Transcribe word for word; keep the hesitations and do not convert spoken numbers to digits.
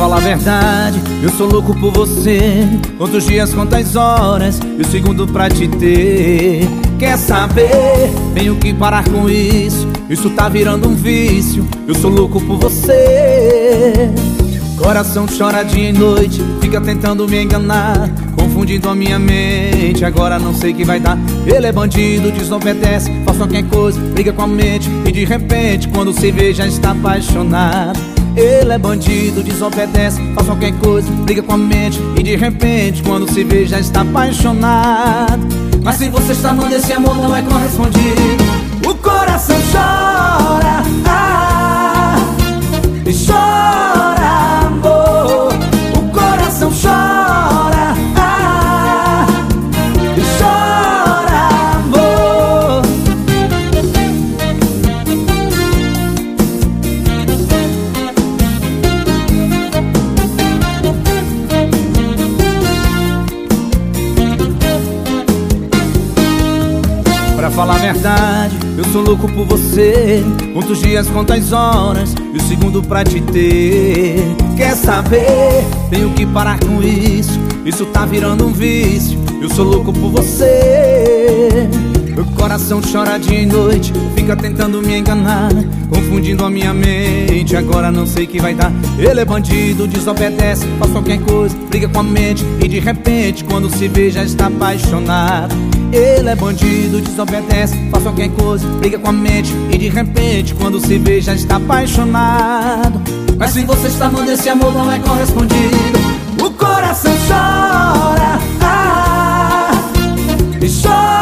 falar a verdade, eu sou louco por você. Quantos dias, quantas horas, e o segundo pra te ter. Quer saber? Tenho que parar com isso, isso tá virando um vício. Eu sou louco por você. Coração chora dia e noite, fica tentando me enganar, confundindo a minha mente, agora não sei o que vai dar. Ele é bandido, desobedece, faz qualquer coisa, briga com a mente, e de repente quando se vê já está apaixonado. Ele é bandido, desobedece, faz qualquer coisa, briga com a mente, e de repente quando se vê já está apaixonado. Mas se você está amando, esse amor não é correspondido. O coração chora, ah, e chora amor. O coração chora, ah, e chora amor. Pra falar a verdade, eu sou louco por você. Quantos dias, quantas horas, e o segundo pra te ter. Quer saber? Tenho que parar com isso, isso tá virando um vício. Eu sou louco por você. Meu coração chora dia e noite, fica tentando me enganar, confundindo a minha mente, agora não sei o que vai dar. Ele é bandido, desobedece, faz qualquer coisa, briga com a mente, e de repente quando se vê já está apaixonado. Ele é bandido, desobedece, faz qualquer coisa, briga com a mente, e de repente quando se vê já está apaixonado. Mas se você está amando, esse amor não é correspondido. O coração chora, ah, e chora.